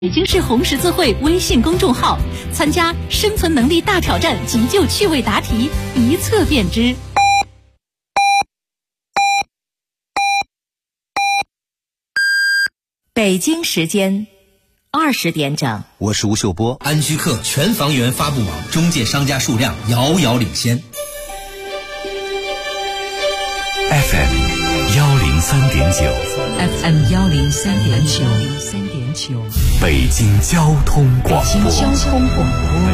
北京市红十字会微信公众号，参加生存能力大挑战急救趣味答题，一测便知。北京时间20点整， 我是吴秀波。 安居客全房源发布网中介商家数量遥遥领先。 FM 103.9 FM 103.9， 北京交通广播。 北京交通广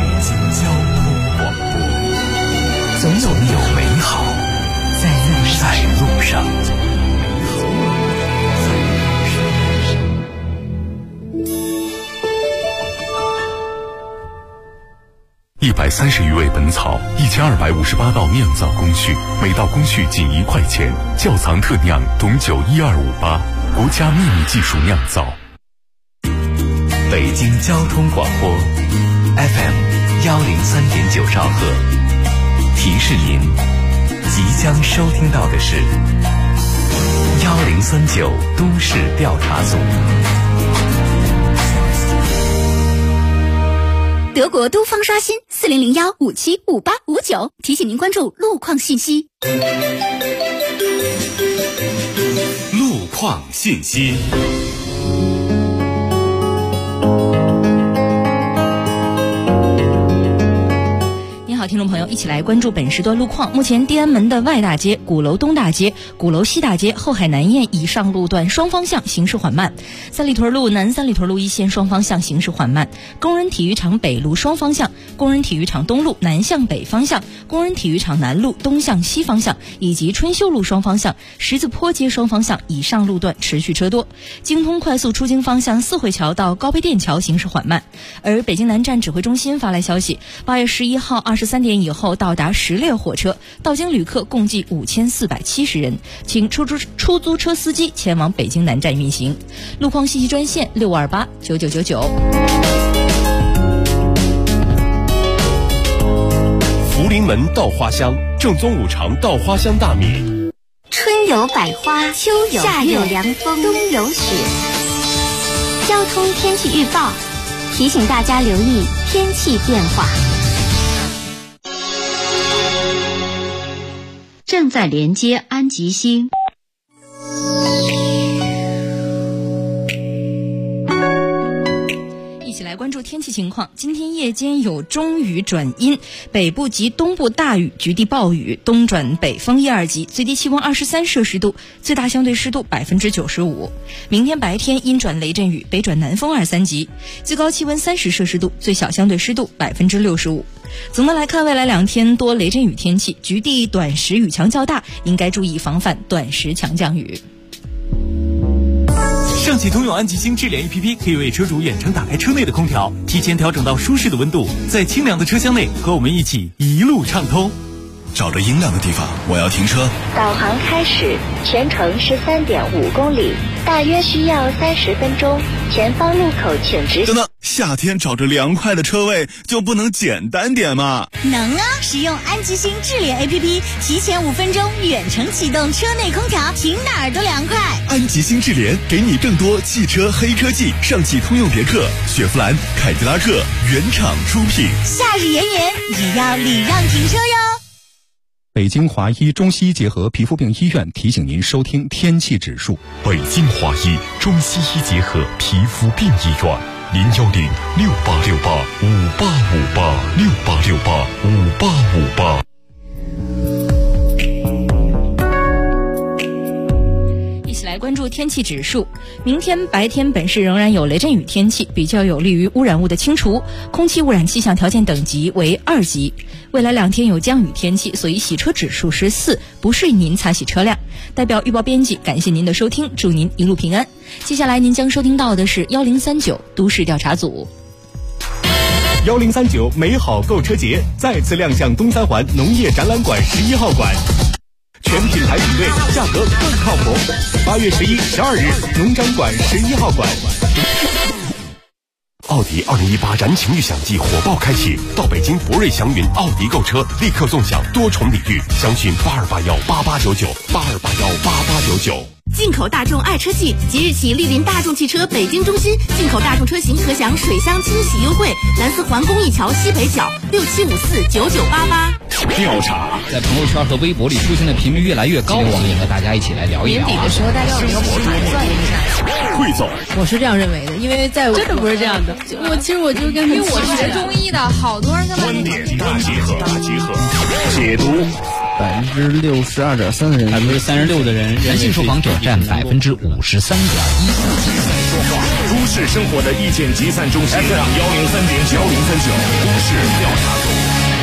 播， 总有美好在路上。130余味本草，1258道酿造工序，每道工序仅1块钱。窖藏特酿董酒12588，国家秘密技术酿造。北京交通广播 FM 103.9兆赫，提示您即将收听到的是1039都市调查组。 德国都方刷新4001575859，提醒您关注路况信息。 路况信息。 听众朋友，一起来关注本时段路况。目前天安门的外大街、鼓楼东大街、鼓楼西大街、后海南苑以上路段双方向行驶缓慢，三里屯路南三里屯路一线双方向行驶缓慢，工人体育场北路双方向、工人体育场东路南向北方向、工人体育场南路东向西方向以及春秀路双方向、十字坡街双方向以上路段持续车多。京通快速出京方向四惠桥到高碑店桥行驶缓慢。而北京南站指挥中心发来消息，8月11号23点以后到达10列火车，到京旅客共计5470人，请出租车司机前往北京南站运行。路况信息专线65289999。 福临门稻花香，正宗五常稻花香大米。 春有百花，秋有夏有凉风，冬有雪。交通天气预报提醒大家留意天气变化。 正在连接安吉星。 一起来关注天气情况。今天夜间有中雨转阴，北部及东部大雨，局地暴雨，东转北风1、2级，最低气温23摄氏度，最大相对湿度95%。明天白天阴转雷阵雨，北转南风2、3级，最高气温30摄氏度，最小相对湿度65%。总的来看，未来2天多雷阵雨天气，局地短时雨强较大，应该注意防范短时强降雨。 上汽通用安吉星智联 APP 可以为车主远程打开车内的空调，提前调整到舒适的温度，在清凉的车厢内和我们一起一路畅通。 找着阴凉的地方，我要停车。 导航开始，全程13.5公里，大约需要30分钟。前方路口请直行。 等等，夏天找着凉快的车位就不能简单点吗？ 能啊！使用安吉星智联 APP， 提前5分钟远程启动车内空调，停哪儿都凉快。 安吉星智联给你更多汽车黑科技，上汽通用别克、雪佛兰、凯迪拉克原厂出品。 夏日炎炎，也要礼让停车哟。 北京华医中西医结合皮肤病医院提醒您收听天气指数。 北京华医中西医结合皮肤病医院，01068685868，68685858。 来关注天气指数。明天白天本市仍然有雷阵雨天气，比较有利于污染物的清除，空气污染气象条件等级为2级。未来2天有降雨天气，所以洗车指数是4，不适宜您擦洗车辆。代表预报编辑感谢您的收听，祝您一路平安。接下来您将收听到的是1039都市调查组。 1039美好购车节再次亮相东三环农业展览馆11号馆，全品牌比对，价格更靠谱。8月11、12日，农展馆11号馆。 奥迪2018燃情预享季火爆开启，到北京博瑞祥云奥迪购车，立刻纵享多重礼遇，详询82818899，82818899。 进口大众爱车季即日起莅临大众汽车北京中心，进口大众车型可享水箱清洗优惠，蓝思环公益桥西北角67549988。 调查在朋友圈和微博里出现的频率越来越高，我们也和大家一起来聊一聊。 年底的时候，大家有没有盘算一下？ 汇总， 我是这样认为的，因为在真的不是这样的。其实我就跟， 因为我学中医的，好多人观点大集合，解读。 62.3%的人 ，36%的人，男性受访者占53.1%。 都市生活的意见集散中心 FM 103.9，都市调查组。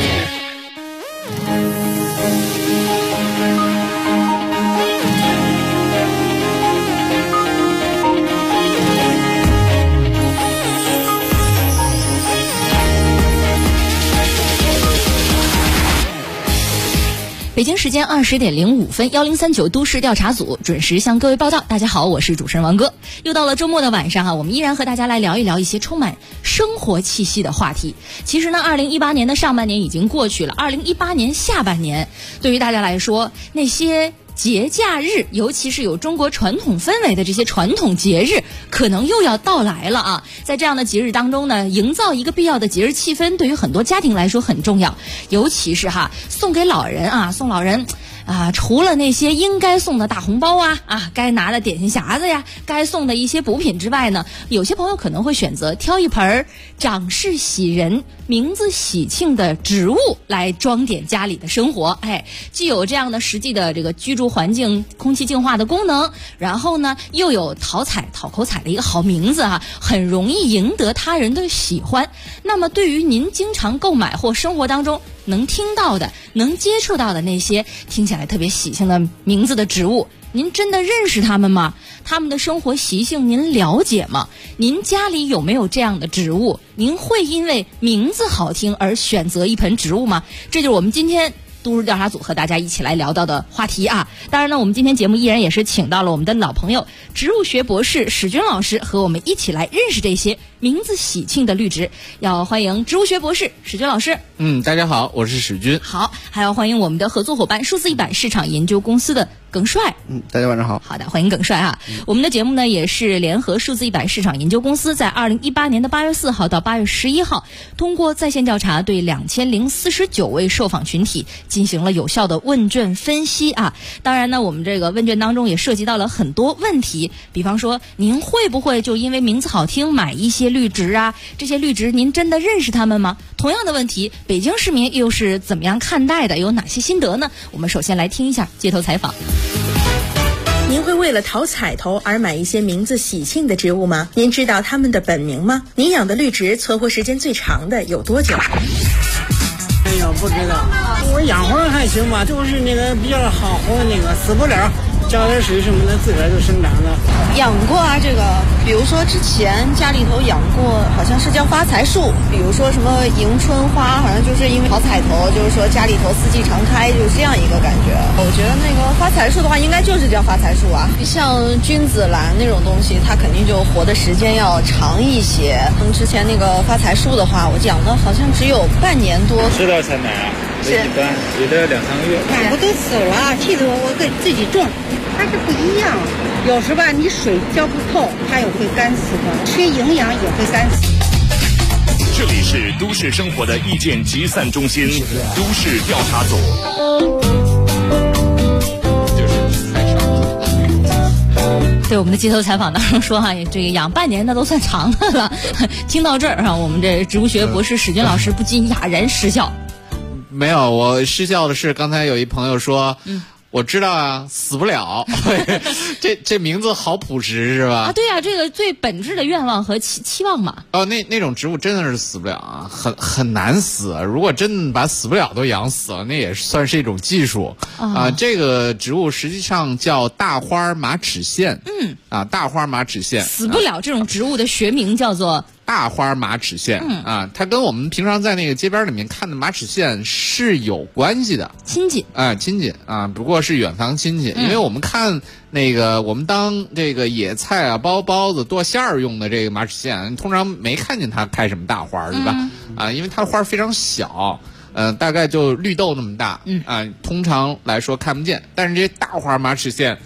北京时间20点05分，1039都市调查组准时向各位报道。大家好，我是主持人王哥。又到了周末的晚上我们依然和大家来聊一聊一些充满生活气息的话题。其实呢，2018年的上半年已经过去了，2018年下半年对于大家来说，那些节假日，尤其是有中国传统氛围的这些传统节日，可能又要到来了啊！在这样的节日当中呢，营造一个必要的节日气氛，对于很多家庭来说很重要。尤其是送给老人啊，送老人除了那些应该送的大红包该拿的点心匣子呀，该送的一些补品之外呢，有些朋友可能会选择挑一盆长势喜人、名字喜庆的植物来装点家里的生活。既有这样的实际的这个居住环境空气净化的功能，然后呢又有讨口彩的一个好名字很容易赢得他人的喜欢。那么对于您经常购买或生活当中能听到的、能接触到的那些听起来特别喜庆的名字的植物，您真的认识他们吗？他们的生活习性您了解吗？您家里有没有这样的植物？您会因为名字好听而选择一盆植物吗？这就是我们今天都市调查组和大家一起来聊到的话题啊。当然呢，我们今天节目依然也是请到了我们的老朋友植物学博士史军老师，和我们一起来认识这些名字喜庆的绿植。要欢迎植物学博士史军老师。 大家好，我是史军。 好，还要欢迎我们的合作伙伴数字100市场研究公司的耿帅。 大家晚上好。 好的，欢迎耿帅我们的节目呢也是联合数字100市场研究公司，在2018年的8月4号到8月11号，通过在线调查对2049位受访群体进行了有效的问卷分析当然呢，我们这个问卷当中也涉及到了很多问题，比方说您会不会就因为名字好听买一些绿植这些绿植您真的认识他们吗？同样的问题，北京市民又是怎么样看待的？有哪些心得呢？我们首先来听一下街头采访。 您会为了讨彩头而买一些名字喜庆的植物吗？您知道它们的本名吗？您养的绿植存活时间最长的有多久？ 哎呦，不知道，我养活还行吧，就是那个比较好活，那个死不了，浇点水什么的，自个儿就生长了。 养过这个，比如说之前家里头养过，好像是叫发财树，比如说什么迎春花，好像就是因为讨彩头，就是说家里头四季常开，就是这样一个感觉。我觉得那个发财树的话，应该就是叫发财树像君子兰那种东西，它肯定就活的时间要长一些。之前那个发财树的话，我养的好像只有半年多。 10到才买一般也得2-3个月。 我都死了，气得我给自己种，它是不一样。有时吧，你水浇不透，它也会干死的；缺营养也会干死。 这里是都市生活的意见集散中心，都市调查组。 对，我们的街头采访当中说这个养半年那都算长的了。听到这儿我们这植物学博士史军老师不禁哑然失笑。 没有，我失笑的是刚才有一朋友说，我知道死不了。这名字好朴实是吧？ 对这个最本质的愿望和期望嘛。 那种植物真的是死不了很难死。如果真把死不了都养死了，那也算是一种技术这个植物实际上叫大花马齿苋。大花马齿苋死不了这种植物的学名叫做大花马齿苋。它跟我们平常在那个街边里面看的马齿苋是有关系的， 亲戚不过是远房亲戚。因为我们看那个我们当这个野菜包包子剁馅儿用的这个马齿苋，通常没看见它开什么大花，对吧？因为它的花非常小，大概就绿豆那么大，通常来说看不见。但是这大花马齿苋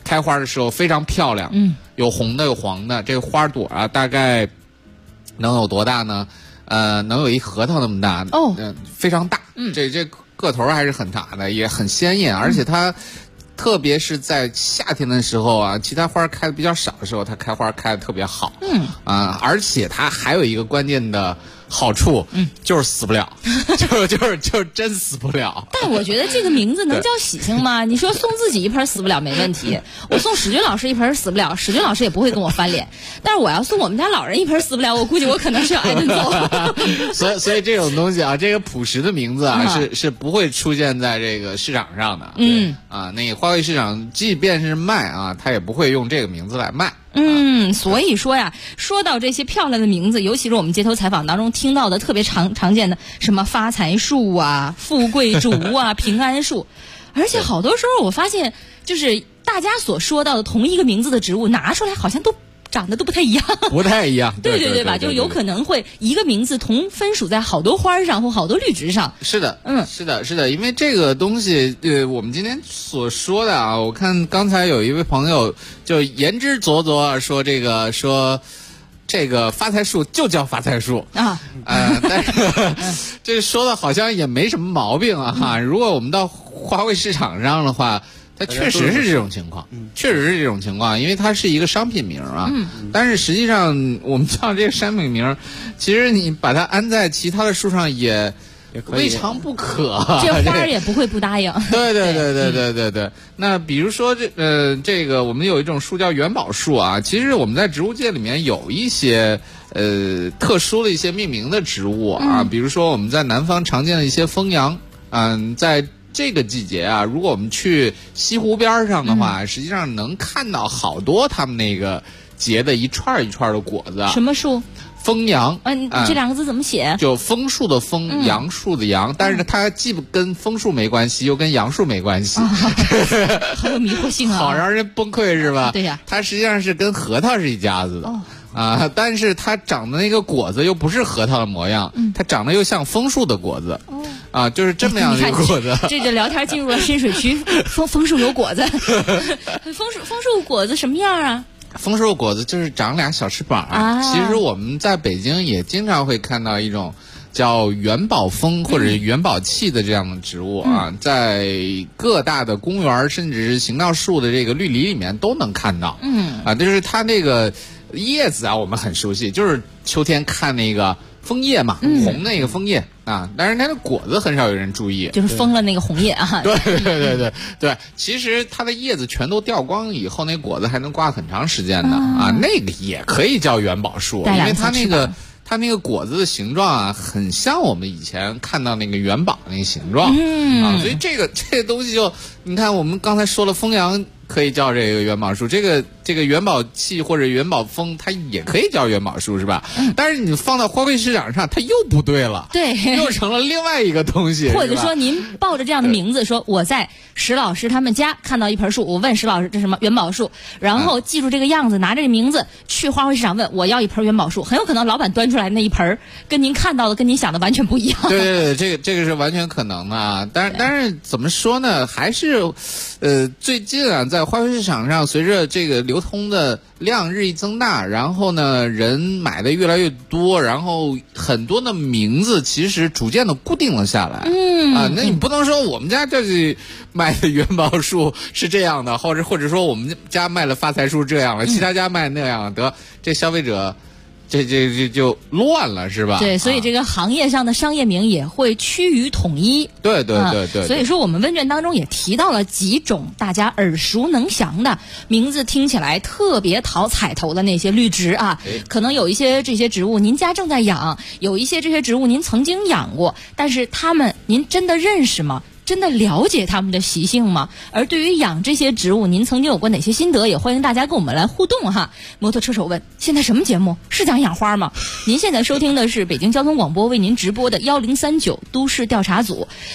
开花的时候非常漂亮，有红的有黄的，这个花朵啊大概能有多大呢？能有一核桃那么大哦，非常大，这个头还是很大的，也很鲜艳，而且它特别是在夏天的时候啊，其他花开的比较少的时候，它开花开的特别好，而且它还有一个关键的好处，就是死不了，就是真死不了。 但我觉得这个名字能叫喜庆吗？你说送自己一盆死不了没问题，我送史军老师一盆死不了，史军老师也不会跟我翻脸。但是我要送我们家老人一盆死不了，我估计我可能是要挨顿揍。所以这种东西啊，这个朴实的名字啊，是不会出现在这个市场上的。那个花卉市场即便是卖啊，它也不会用这个名字来卖。 所以说呀，说到这些漂亮的名字，尤其是我们街头采访当中听到的特别常见的什么发财树啊、富贵竹啊、平安树，而且好多时候我发现，就是大家所说到的同一个名字的植物，拿出来好像都长得都不太一样， 不太一样， 对吧？就有可能会一个名字同分属在好多花上或好多绿植上。 是的，是的，因为这个东西，我们今天所说的啊，我看刚才有一位朋友就言之凿凿说这个发财树就叫发财树啊，但是这说的好像也没什么毛病啊哈。如果我们到花卉市场上的话，它确实是这种情况，因为它是一个商品名啊。但是实际上，我们叫这个商品名，其实你把它安在其他的树上也未尝不可。 这花也不会不答应。 对。那比如说这个我们有一种树叫元宝树啊，其实我们在植物界里面有一些特殊的一些命名的植物啊，比如说我们在南方常见的一些枫杨，在这个季节啊，如果我们去西湖边上的话，实际上能看到好多他们那个结的一串一串的果子。 什么树？ 枫杨。 这两个字怎么写？ 就枫树的枫，杨树的杨，但是它既跟枫树没关系，又跟杨树没关系， 很有迷惑性啊， 好让人崩溃是吧？ 对呀， 它实际上是跟核桃是一家子的。但是它长的那个果子又不是核桃的模样，它长得又像枫树的果子。就是这么样的一个果子。 这聊天进入了深水区。枫树有果子。枫树果子什么样啊？ 枫树果子就是长俩小翅膀。其实我们在北京也经常会看到一种叫元宝枫或者元宝气的这样的植物啊，在各大的公园甚至是行道树的这个绿篱里面都能看到。就是它那个叶子啊，我们很熟悉，就是秋天看那个枫叶嘛，红那个枫叶啊，但是它的果子很少有人注意， 就是枫了那个红叶啊。 对，其实它的叶子全都掉光以后，那果子还能挂很长时间的啊，那个也可以叫元宝树，因为它那个果子的形状啊，很像我们以前看到那个元宝那个形状啊，所以这个东西就你看，我们刚才说了枫杨可以叫这个元宝树，这个元宝气或者元宝枫，它也可以叫元宝树，是吧？但是你放到花卉市场上，它又不对了， 对， 又成了另外一个东西。 或者说，您抱着这样的名字，说我在石老师他们家看到一盆树，我问石老师这什么元宝树，然后记住这个样子，拿着这个名字去花卉市场问我要一盆元宝树，很有可能老板端出来那一盆跟您看到的、跟您想的完全不一样。 对，这个是完全可能的啊。但是怎么说呢？还是最近啊，在花卉市场上，随着这个流通的量日益增大，然后呢，人买的越来越多，然后很多的名字其实逐渐的固定了下来。那你不能说我们家这里卖的元宝树是这样的，或者说我们家卖的发财树这样了，其他家卖那样得这消费者。这就乱了是吧？ 对，所以这个行业上的商业名也会趋于统一。 对。 所以说我们问卷当中也提到了几种大家耳熟能详的名字，听起来特别讨彩头的那些绿植啊。可能有一些这些植物您家正在养，有一些这些植物您曾经养过，但是它们您真的认识吗？真的了解它们的习性吗？而对于养这些植物，您曾经有过哪些心得？也欢迎大家跟我们来互动哈。摩托车手问：现在什么节目？是讲养花吗？您现在收听的是北京交通广播为您直播的1039都市调查组。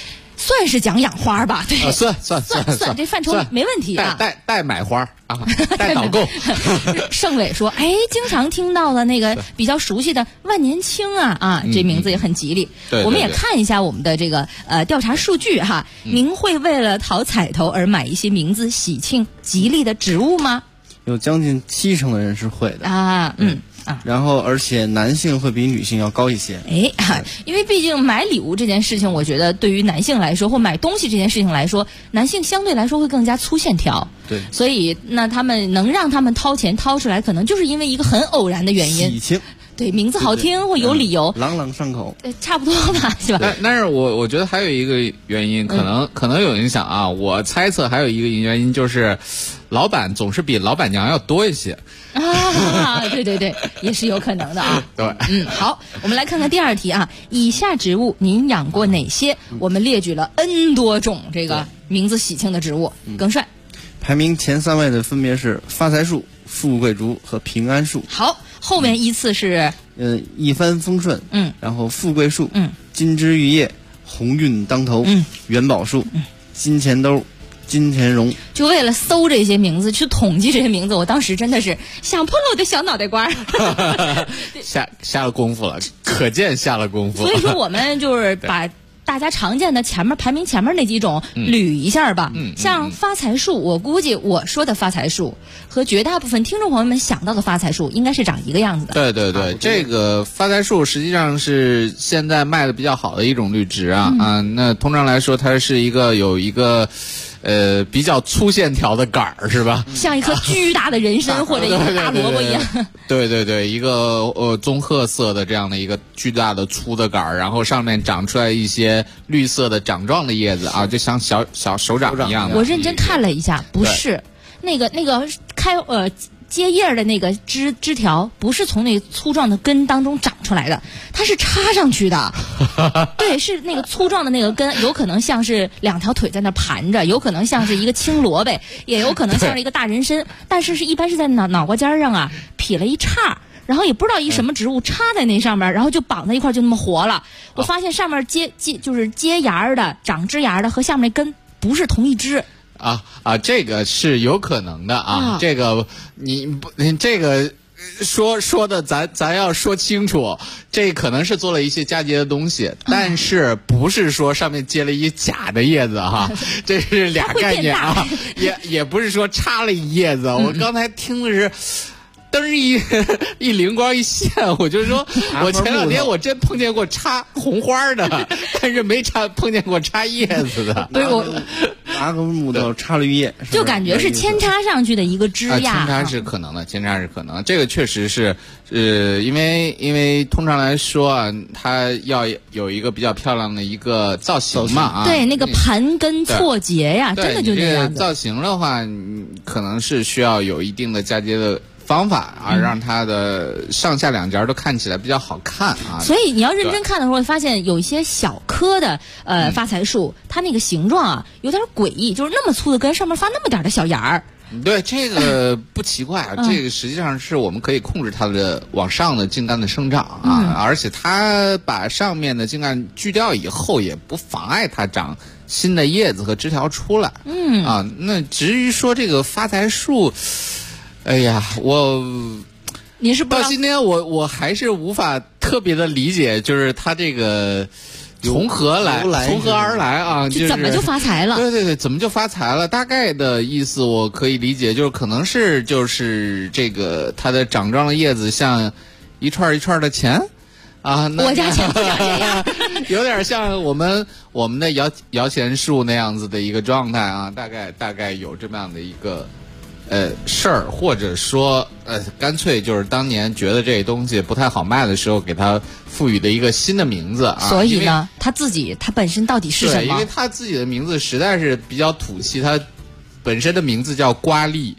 算是讲养花吧，对， 算， 这范畴没问题啊。 带买花啊，带导购。 盛伟说，哎，经常听到了那个比较熟悉的万年青啊，这名字也很吉利。 对， 我们也看一下我们的这个调查数据哈。您会为了讨彩头而买一些名字喜庆吉利的植物吗？ 有将近70%的人是会的啊，然后而且男性会比女性要高一些。 因为毕竟买礼物这件事情，我觉得对于男性来说，或买东西这件事情来说，男性相对来说会更加粗线条。 对， 所以那他们能让他们掏钱掏出来，可能就是因为一个很偶然的原因。 喜庆。 对，名字好听或有理由， 朗朗上口， 差不多吧，是吧？ 但是我觉得还有一个原因，可能有影响啊。我猜测还有一个原因就是，老板总是比老板娘要多一些啊。对，也是有可能的啊。 对， 好，我们来看看第二题啊。以下植物您养过哪些？我们列举了 N 多种这个名字喜庆的植物。耿帅， 排名前3位的分别是发财树、富贵竹和平安树。 好。后面依次是一帆风顺，然后富贵树，金枝玉叶，鸿运当头，元宝树，金钱兜，金钱绒。 就为了搜这些名字，去统计这些名字，我当时真的是想破了我的小脑袋瓜下了功夫了，可见下了功夫了。 所以说我们就是把大家常见的排名前面那几种捋一下吧。像发财树，我估计我说的发财树和绝大部分听众朋友们想到的发财树应该是长一个样子的。 对，这个发财树实际上是现在卖的比较好的一种绿植啊。那通常来说，它是有一个比较粗线条的杆儿，是吧？ 像一颗巨大的人参或者一个大萝卜一样。 对，一个棕褐色的这样的一个巨大的粗的杆儿，然后上面长出来一些绿色的掌状的叶子啊，就像小手掌一样的。 我认真看了一下，不是那个接叶的那个枝条，不是从那粗壮的根当中长出来的，它是插上去的。对，是那个粗壮的那个根，有可能像是2条腿在那盘着，有可能像是一个青萝卜，也有可能像是一个大人参，但是一般是在脑瓜尖上啊劈了一叉，然后也不知道一什么植物插在那上面，然后就绑在一块就那么活了。我发现上面就是接芽的、长枝芽的和下面那根不是同一枝。 这个是有可能的啊。这个你这个说的咱要说清楚，这可能是做了一些嫁接的东西，但是不是说上面接了一假的叶子哈，这是俩概念啊。也不是说插了一叶子，我刚才听的是。灯一灵光一现，我就说，我前2天我真碰见过插红花的，但是没碰见过插叶子的。 对，我拿个木头插绿叶， 就感觉是扦插上去的一个枝桠。 扦插是可能的，这个确实是，因为通常来说啊，它要有一个比较漂亮的一个造型嘛啊。 对，那个盘根错节呀，真的就那样子。 造型的话，可能是需要有一定的嫁接的方法啊，让它的上下两节都看起来比较好看啊。 所以你要认真看的时候，发现有一些小棵的发财树，它那个形状啊有点诡异，就是那么粗的根，上面发那么点的小芽儿。 对，这个不奇怪啊，这个实际上是我们可以控制它的往上的茎干的生长啊，而且它把上面的茎干锯掉以后，也不妨碍它长新的叶子和枝条出来。那至于说这个发财树，哎呀， 你是不到今天我还是无法特别的理解，就是它这个从何而来啊？就是怎么就发财了？ 对，怎么就发财了？大概的意思我可以理解，就是可能是就是这个它的长状的叶子像一串一串的钱啊。 我家钱不长这样， 有点像我们的摇钱树那样子的一个状态啊，大概有这么样的一个。事儿，或者说干脆就是当年觉得这东西不太好卖的时候，给它赋予的一个新的名字啊。 所以呢，它本身到底是什么？ 因为它自己的名字实在是比较土气，它本身的名字叫瓜栗。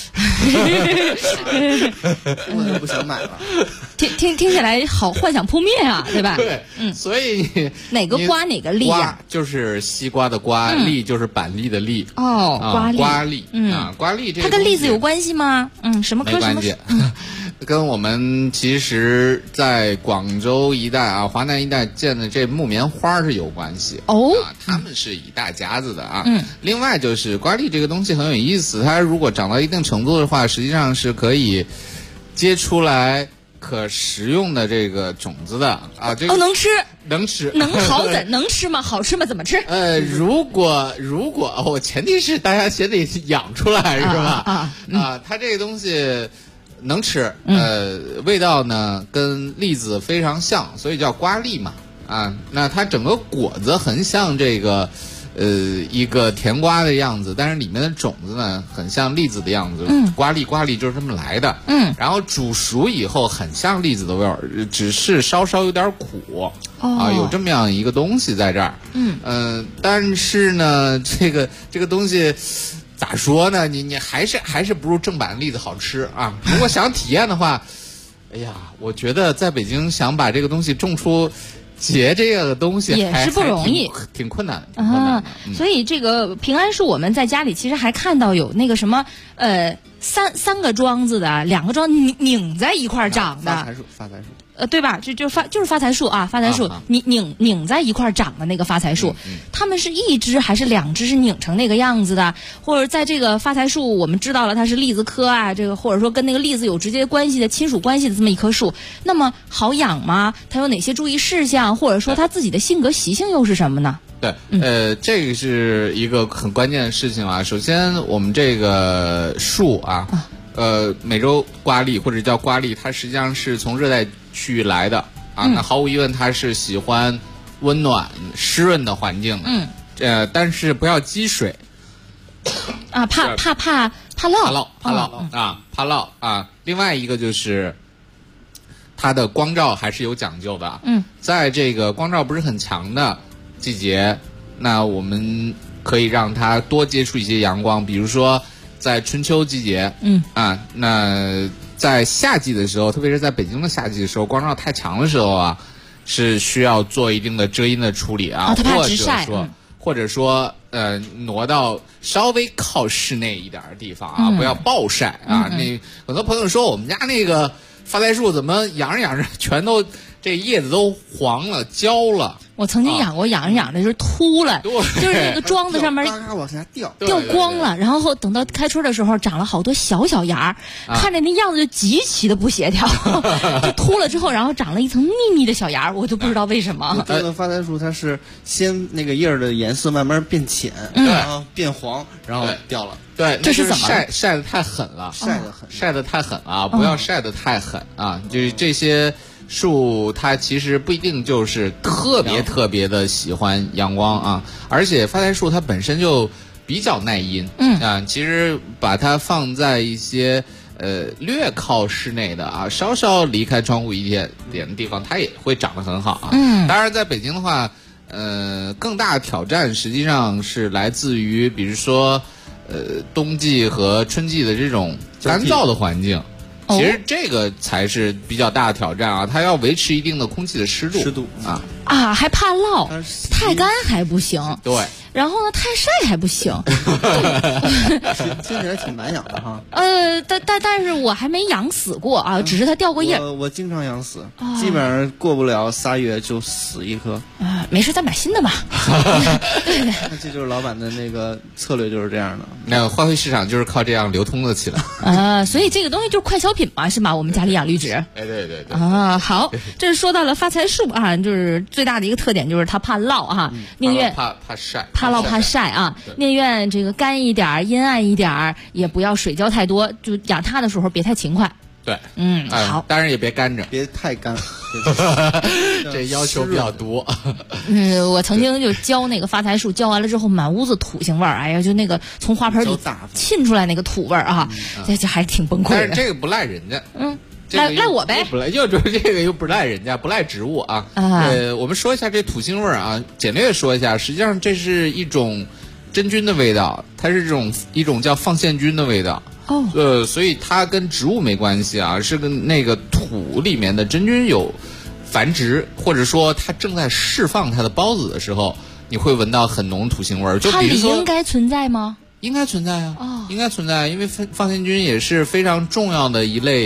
我不想买了。 听起来好幻想扑灭啊，对吧？ 对，所以哪个瓜哪个栗呀？ 就是西瓜的瓜，栗就是板栗的栗。 瓜栗， 瓜栗，瓜栗这它跟栗子有关系吗？什么科什么？ 跟我们其实在广州一带啊、华南一带建的这木棉花是有关系哦。 他们是一大家子的啊。另外就是瓜栗这个东西很有意思，它如果长到一定程度的话，实际上是可以结出来可食用的这个种子的啊。这个能吃， 能吃， 能吃吗？好吃吗？怎么吃？ 如果我前提是大家先得养出来，是吧？它这个东西能吃，味道呢跟栗子非常像，所以叫瓜栗嘛。那它整个果子很像这个一个甜瓜的样子，但是里面的种子呢很像栗子的样子。瓜栗就是这么来的。然后煮熟以后很像栗子的味儿，只是稍稍有点苦。有这么样一个东西在这儿。但是呢，这个东西咋说呢？你还是不如正版栗子好吃啊！如果想体验的话，哎呀，我觉得在北京想把这个东西种出结这个东西也是不容易， 挺困难的。 所以这个平安树我们在家里其实还看到有那个什么三个桩子的，2个桩拧在一块长的发财树。 对吧？就是发财树啊，发财树拧在一块长的那个发财树，他们是一只还是2只是拧成那个样子的？或者在这个发财树，我们知道了它是栗子科啊，这个或者说跟那个栗子有直接关系的亲属关系的这么一棵树，那么好养吗？它有哪些注意事项？或者说它自己的性格习性又是什么呢？ 对，这个是一个很关键的事情啊。首先，我们这个树啊，美洲瓜栗或者叫瓜栗，它实际上是从热带区域来的啊。那毫无疑问，它是喜欢温暖、湿润的环境的。但是不要积水啊，怕涝啊。另外一个就是它的光照还是有讲究的。在这个光照不是很强的季节，那我们可以让它多接触一些阳光，比如说在春秋季节，那在夏季的时候，特别是在北京的夏季的时候，光照太强的时候啊，是需要做一定的遮阴的处理啊，或者说挪到稍微靠室内一点的地方啊，不要暴晒啊。那很多朋友说我们家那个发财树怎么养着养着全都这叶子都黄了、焦了。 我曾经养过，养着就是秃了，就是那个桩子上面往下掉光了，然后等到开春的时候长了好多小芽，看着那样子就极其的不协调，就秃了之后，然后长了一层密密的小芽，我就不知道为什么。 这个发财树它是先那个叶儿的颜色慢慢变浅，然后变黄，然后掉了。 对， 这是怎么晒得太狠了？晒得太狠啊！不要晒得太狠啊！就是这些树它其实不一定就是特别的喜欢阳光啊，而且发财树它本身就比较耐阴。其实把它放在一些略靠室内的啊，稍稍离开窗户一点的地方，它也会长得很好啊。当然在北京的话，更大的挑战实际上是来自于比如说冬季和春季的这种干燥的环境。其实这个才是比较大的挑战啊！它要维持一定的空气的湿度啊，还怕涝，太干还不行。 对， 然后呢，太晒还不行。 听起来挺难养的哈。 但是我还没养死过啊，只是它掉过叶。 我经常养死，基本上过不了3月就死一棵。 没事，再买新的吧。对， 那这就是老板的那个策略，就是这样的。 那花卉市场就是靠这样流通的起来。 所以这个东西就是快消品嘛，是吧？我们家里养绿植。 对。 好，这是说到了发财树啊，就是最大的一个特点就是它怕涝啊，宁愿怕晒， 怕涝怕晒啊，宁愿这个干一点、阴暗一点，也不要水浇太多，就养它的时候别太勤快。 对， 好， 当然也别干着， 别太干， 这要求比较多。 我曾经就浇那个发财树，浇完了之后满屋子土腥味儿，哎呀，就那个从花盆里沁出来那个土味儿啊，这还挺崩溃的。 但是这个不赖人家， 赖我呗， 又这个又不赖人家，不赖植物啊。我们说一下这土腥味儿啊，简略说一下，实际上这是一种真菌的味道，它是一种叫放线菌的味道。所以它跟植物没关系啊，是跟那个土里面的真菌有繁殖，或者说它正在释放它的孢子的时候，你会闻到很浓土腥味儿。就比如说， 它应该存在吗？ 应该存在啊，应该存在，因为放线菌也是非常重要的一类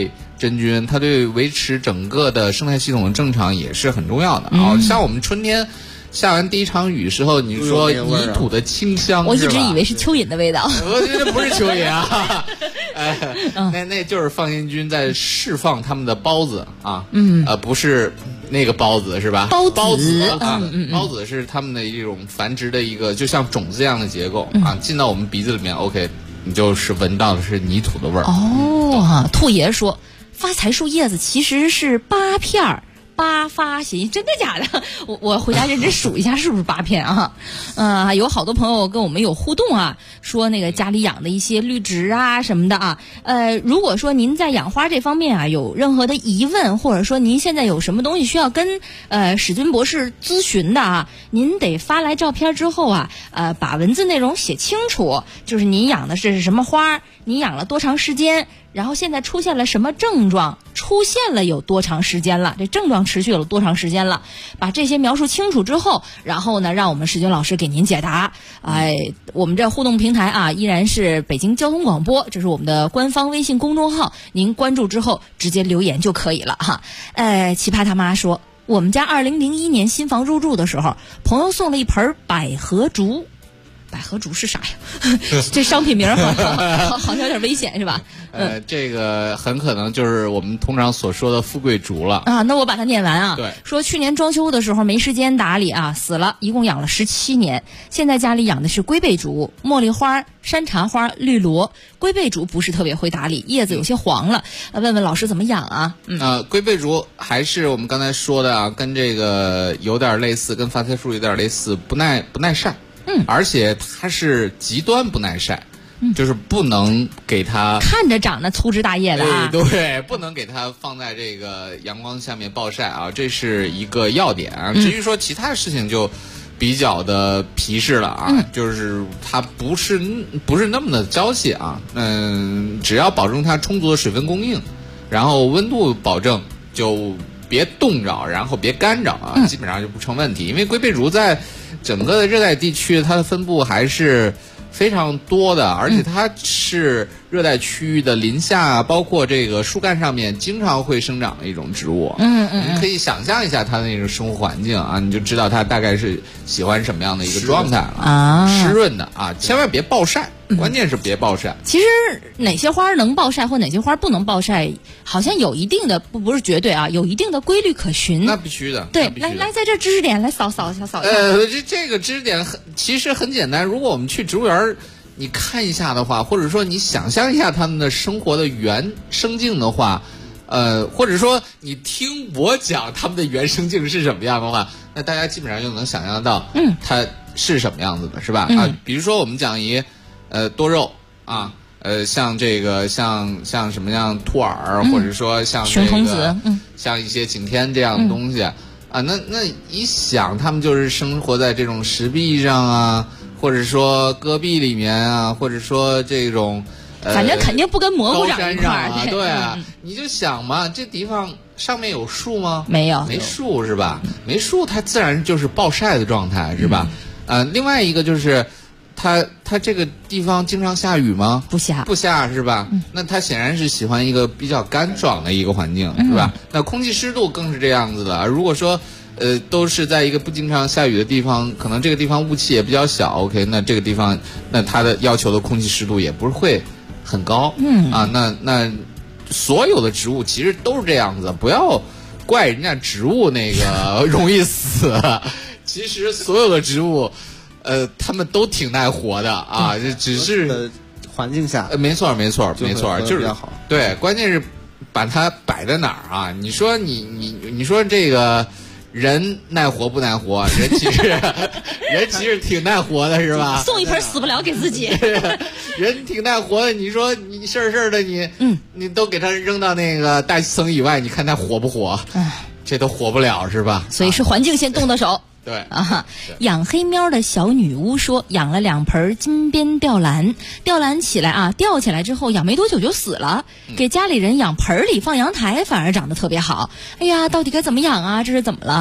真菌，它对维持整个的生态系统的正常也是很重要的像我们春天下完第一场雨时候，你说泥土的清香， 我一直以为是蚯蚓的味道。 我觉得不是蚯蚓啊，那就是放心菌在释放它们的孢子啊，不是那个孢子是吧？孢子啊，孢子是它们的一种繁殖的一个，就像种子一样的结构啊，进到我们鼻子里面 ，OK， 你就是闻到的是泥土的味儿。 哦，兔爷说，发财树叶子其实是8片儿。8发行，真的假的？我回家认真数一下是不是8片啊？有好多朋友跟我们有互动啊，说那个家里养的一些绿植啊什么的啊。如果说您在养花这方面啊有任何的疑问，或者说您现在有什么东西需要跟史军博士咨询的啊，您得发来照片之后啊，把文字内容写清楚，就是您养的是什么花，你养了多长时间。然后现在出现了什么症状？出现了有多长时间了？这症状持续了多长时间了？把这些描述清楚之后，然后呢，让我们史军老师给您解答。我们这互动平台啊，依然是北京交通广播，这是我们的官方微信公众号，您关注之后直接留言就可以了哈。奇葩他妈说，我们家2001年新房入住的时候，朋友送了一盆百合竹。百合竹是啥呀？这商品名好像有点危险是吧？ 这个很可能就是我们通常所说的富贵竹了啊。那我把它念完啊。 对， 说去年装修的时候没时间打理啊，死了，一共养了17年。现在家里养的是龟背竹、茉莉花、山茶花、绿萝。龟背竹不是特别会打理，叶子有些黄了。问问老师怎么养啊？ 龟背竹还是我们刚才说的啊，跟这个有点类似，跟发财树有点类似，不耐晒。而且它是极端不耐晒，就是不能给它看着长得粗枝大叶的啊， 对，不能给它放在这个阳光下面暴晒啊，这是一个要点啊。至于说其他的事情就比较的皮实了啊，就是它不是那么的娇气啊，只要保证它充足的水分供应，然后温度保证，就别冻着，然后别干着啊，基本上就不成问题。因为龟背竹在整个的热带地区，它的分布还是非常多的，而且它是热带区域的林下，包括这个树干上面经常会生长的一种植物。你可以想象一下它的那种生活环境啊，你就知道它大概是喜欢什么样的一个状态了啊，湿润的啊，千万别暴晒。关键是别暴晒。 其实哪些花能暴晒或哪些花不能暴晒，好像有一定的不是绝对啊，有一定的规律可循。 那必须的。 对，来，在这知识点来扫一下。 这个知识点其实很简单。如果我们去植物园，你看一下的话，或者说你想象一下他们的生活的原生境的话，或者说你听我讲他们的原生境是什么样的话，那大家基本上就能想象到，它是什么样子的，是吧？比如说我们讲多肉啊，像这个像什么样兔耳，或者说像这个熊童子， 像一些景天这样的东西啊，那一想他们就是生活在这种石壁上啊，或者说戈壁里面啊，或者说这种反正肯定不跟蘑菇长一块儿，对啊，你就想嘛，这地方上面有树吗？ 没树是吧？没树，它自然就是暴晒的状态，是吧？另外一个就是。它这个地方经常下雨吗？ 不下是吧？那它显然是喜欢一个比较干爽的一个环境，是吧？那空气湿度更是这样子的。如果说都是在一个不经常下雨的地方，可能这个地方雾气也比较小 ，OK， 那这个地方那它的要求的空气湿度也不是会很高，那所有的植物其实都是这样子，不要怪人家植物那个容易死，其实所有的植物。他们都挺耐活的啊，只是环境下， 没错，就是比较好。 对，关键是把它摆在哪儿啊？你说你说这个人耐活不耐活？人其实挺耐活的，是吧？ 送一盆死不了给自己， 人挺耐活的。你说你事儿的你都给他扔到那个大气层以外，你看他活不活？这都活不了，是吧？ 所以是环境先动的手。 对啊，养黑喵的小女巫说，养了2盆金边吊兰，吊兰起来啊，吊起来之后养没多久就死了，给家里人养盆里放阳台，反而长得特别好。哎呀，到底该怎么养啊？这是怎么了？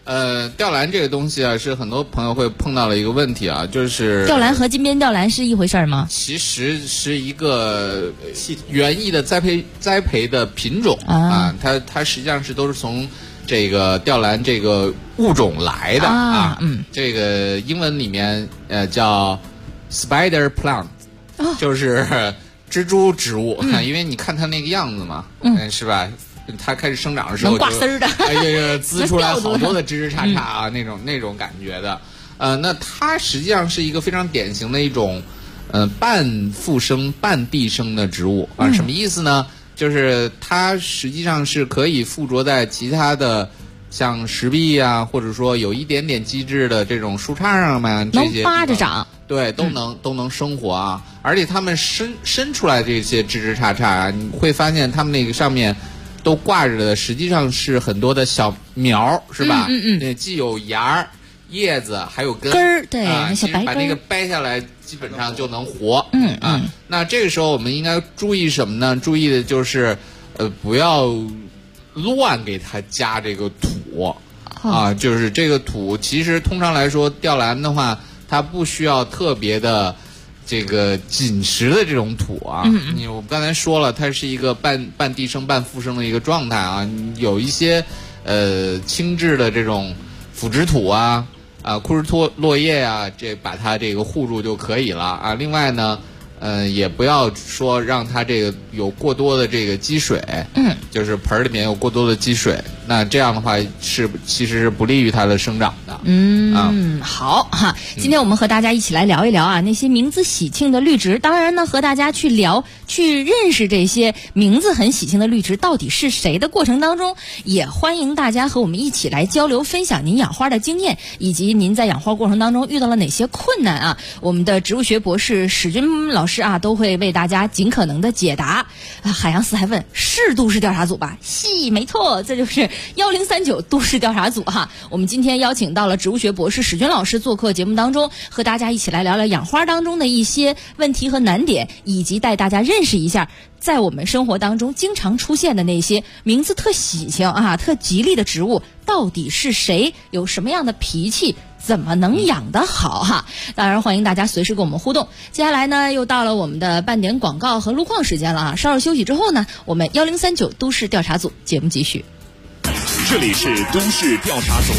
吊篮这个东西啊，是很多朋友会碰到了一个问题啊，就是吊篮和金边吊篮是一回事吗？ 其实是一个园艺的栽培的品种啊，它实际上是都是从这个吊兰这个物种来的啊。这个英文里面叫 spider plant，就是蜘蛛植物，因为你看它那个样子嘛，是吧？它开始生长的时候能挂丝儿的， 滋出来好多的枝枝杈杈啊，那种感觉的。那它实际上是一个非常典型的一种半附生半地生的植物啊。什么意思呢？就是它实际上是可以附着在其他的像石壁啊，或者说有一点点机智的这种树杈上面，这些能扒着长， 对，都能生活啊。而且它们伸出来这些枝枝杈杈啊，你会发现它们那个上面都挂着的实际上是很多的小苗，是吧？既有芽、叶子，还有根儿，对，小白根， 把那个掰下来，基本上就能活。那这个时候我们应该注意什么呢？注意的就是不要乱给它加这个土啊，就是这个土其实通常来说吊兰的话，它不需要特别的这个紧实的这种土啊。我刚才说了，它是一个半地生半附生的一个状态啊。有一些轻质的这种腐殖土啊枯枝落叶啊，这把它这个护住就可以了啊。另外呢也不要说让它这个有过多的这个积水，就是盆里面有过多的积水，那这样的话其实是不利于它的生长的。 好哈，今天我们和大家一起来聊一聊啊那些名字喜庆的绿植，当然呢和大家去认识这些名字很喜庆的绿植到底是谁的过程当中，也欢迎大家和我们一起来交流分享您养花的经验，以及您在养花过程当中遇到了哪些困难啊。我们的植物学博士史军老师啊都会为大家尽可能的解答。海洋四还问是都市调查组吧？没错，这就是1039都市调查组哈。我们今天邀请到了植物学博士史军老师做客节目当中，和大家一起来聊聊养花当中的一些问题和难点，以及带大家认识一下在我们生活当中经常出现的那些名字特喜庆啊特吉利的植物到底是谁，有什么样的脾气，怎么能养得好哈？当然欢迎大家随时跟我们互动。接下来呢又到了我们的半点广告和路况时间了啊！稍事休息之后呢，我们1039都市调查组节目继续。 这里是都市调查组。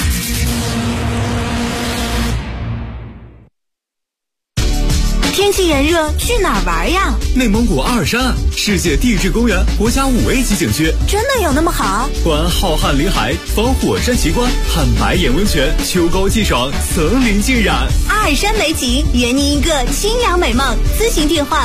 天气炎热，去哪儿玩呀？ 内蒙古阿尔山，世界地质公园国家5A级景区， 真的有那么好？ 观浩瀚林海，访火山奇观，看白眼温泉，秋高气爽，层林尽染。 阿尔山美景，圆您一个清凉美梦。咨询电话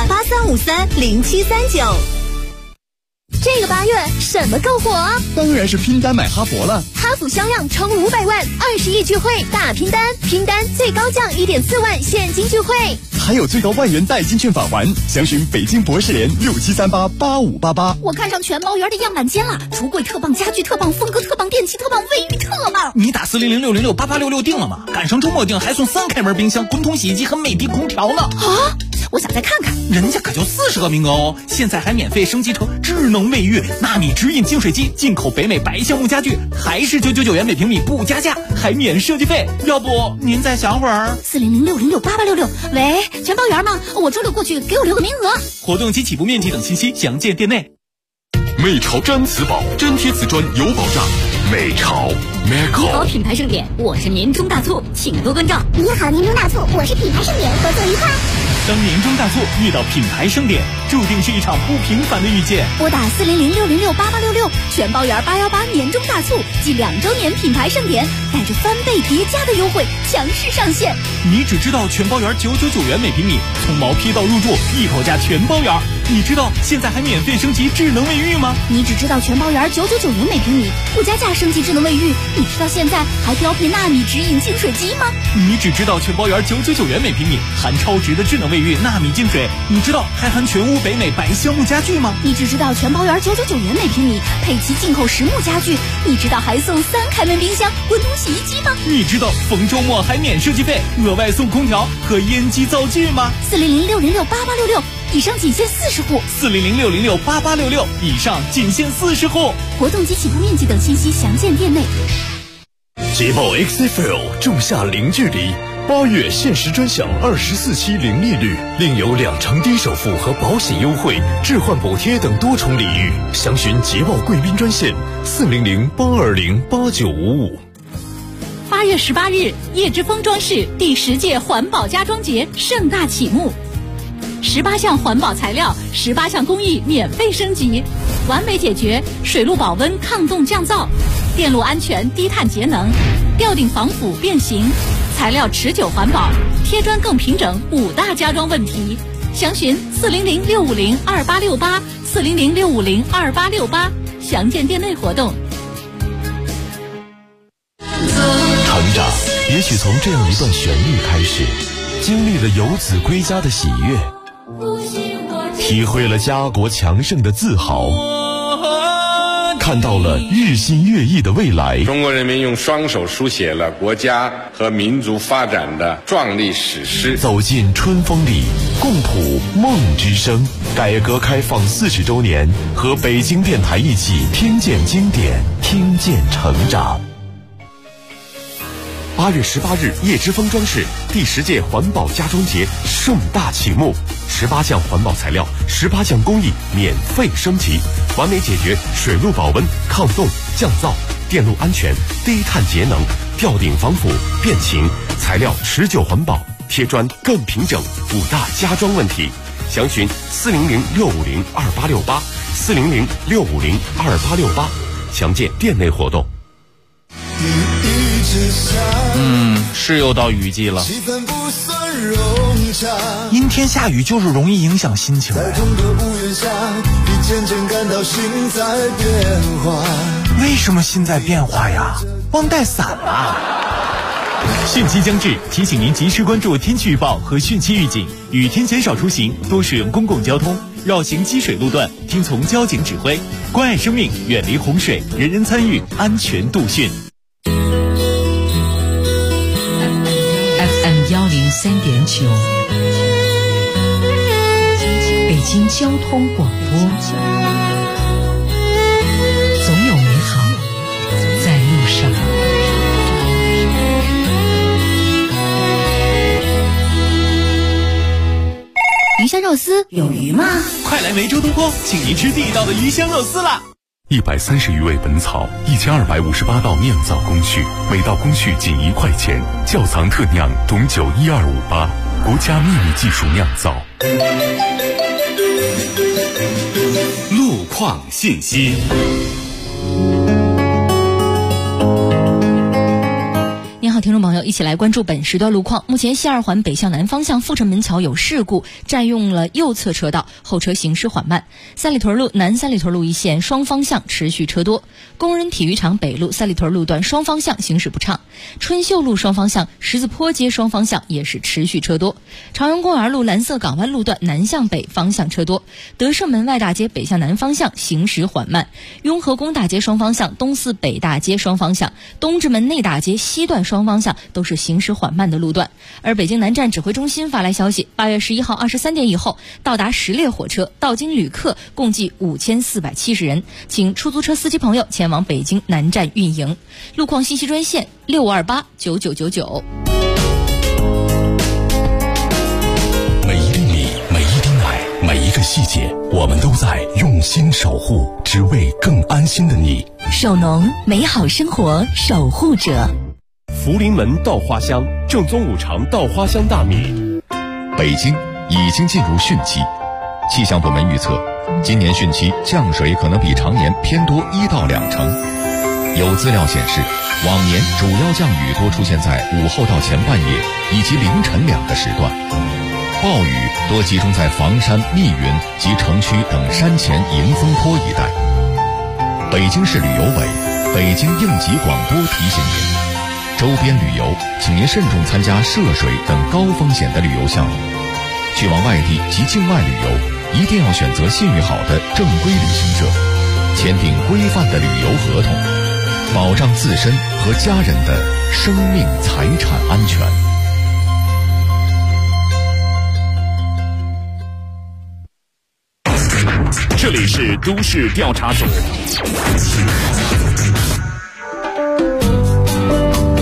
83530739。这个8月什么更火啊？ 当然是拼单买哈佛了。 哈弗销量冲500万，20亿聚会大拼单，拼单最高降1.4万现金聚会， 还有最高1万元代金券返还。详询北京博士联67388588。 我看上全包园的样板间了，橱柜特棒，家具特棒，风格特棒，电器特棒，卫浴特棒。 你打40060688866定了吗？赶上周末定还送3开门冰箱、滚筒洗衣机和美的空调呢。 啊！我想再看看， 人家可就40个名额哦！现在还免费升级成智能卫浴、纳米直饮净水机、进口北美白橡木家具，还是999元每平米不加价，还免设计费。要不您再想会儿 ？40060688866。喂，全包园吗？我周六过去，给我留个名额。 活动及起步面积等信息详见店内。 美潮毡瓷宝，真贴瓷砖有保障。美潮 Merco。 你好，品牌盛典，我是年终大促，请多关照。 你好，年终大促，我是品牌盛典，合作愉快。 当年终大促遇到品牌盛典，注定是一场不平凡的遇见。 拨打40060688866，全包园818年终大促暨2周年品牌盛典，带着翻倍叠加的优惠强势上线。 你只知道全包园999元每平米，从毛坯到入住一口价全包园。你知道现在还免费升级智能卫浴吗？ 你只知道全包园999元每平米，不加价升级智能卫浴。你知道现在还标配纳米直饮净水机吗？ 你只知道全包园999元每平米，含超值的智能卫浴、纳米净水。你知道还含全屋北美白橡木家具吗？ 你只知道全包园999元每平米，配齐进口实木家具。你知道还送3开门冰箱、滚筒洗衣机吗？ 你知道逢周末还免设计费，额外送空调和烟机灶具吗 ？40060688866。以上仅限40户 ，40060688866，以上仅限40户。 活动及起步面积等信息详见店内。 捷豹 XFL 仲夏零距离，8月限时专享24期零利率，另有2成低首付和保险优惠、置换补贴等多重礼遇。详询捷豹贵宾专线400-820-8955。 8月18日，叶之峰装饰第10届环保家装节盛大启幕，18项环保材料、18项工艺免费升级，完美解决水路保温、抗冻降噪、电路安全、低碳节能、吊顶防腐变形、材料持久环保、贴砖更平整5大家装问题。详询400-650-2868，400-650-2868，详见店内活动。 成长也许从这样一段旋律开始，经历了游子归家的喜悦，体会了家国强盛的自豪，看到了日新月异的未来。 中国人民用双手书写了国家和民族发展的壮丽史诗。 走进春风里，共谱梦之声。改革开放40周年，和北京电台一起听见经典，听见成长。8月18日，叶之峰装饰第10届环保家装节盛大启幕，18项环保材料、18项工艺免费升级，完美解决水路保温、抗冻、降噪、电路安全、低碳节能、吊顶防腐、变形、材料持久环保、贴砖更平整5大家装问题。详询400-650-2868，400-650-2868，详见店内活动。 是又到雨季了，阴天下雨就是容易影响心情。为什么心在变化呀？忘带伞了。汛期将至，提醒您及时关注天气预报和汛期预警，雨天减少出行，多使用公共交通，绕行积水路段，听从交警指挥，关爱生命，远离洪水，人人参与，安全度汛。 103.9，北京交通广播，总有美好在路上。 鱼香肉丝有鱼吗？ 快来梅州东坡，请您吃地道的鱼香肉丝啦 ！130余味本草，1258道酿造工序，每道工序仅1块钱，窖藏特酿董酒12588，国家秘密技术酿造。 路况信息。 您好，听众朋友，一起来关注本时段路况。目前西2环北向南方向阜成门桥有事故，占用了右侧车道，后车行驶缓慢。三里屯路南三里屯路一线双方向持续车多。工人体育场北路三里屯路段双方向行驶不畅。春秀路双方向十字坡街双方向也是持续车多。朝阳公园路蓝色港湾路段南向北方向车多。德胜门外大街北向南方向行驶缓慢。雍和宫大街双方向东四北大街双方向东直门内大街西段双方向都是行驶缓慢的路段。而北京南站指挥中心发来消息，8月11号23点以后到达10列火车到京旅客共计5470人，请出租车司机朋友前往北京南站运营。路况信息专线65289999。 每一厘米，每一滴奶，每一个细节，我们都在用心守护，只为更安心的你。 手农，美好生活守护者。 福临门稻花香，正宗5常稻花香大米。 北京已经进入汛期，气象部门预测，今年汛期降水可能比常年偏多1到2成。有资料显示，往年主要降雨多出现在午后到前半夜以及凌晨2个时段，暴雨多集中在房山、密云及城区等山前迎风坡一带。北京市旅游委、北京应急广播提醒您，周边旅游请您慎重参加涉水等高风险的旅游项目。去往外地及境外旅游，一定要选择信誉好的正规旅行社，签订规范的旅游合同，保障自身和家人的生命财产安全。 这里是都市调查组。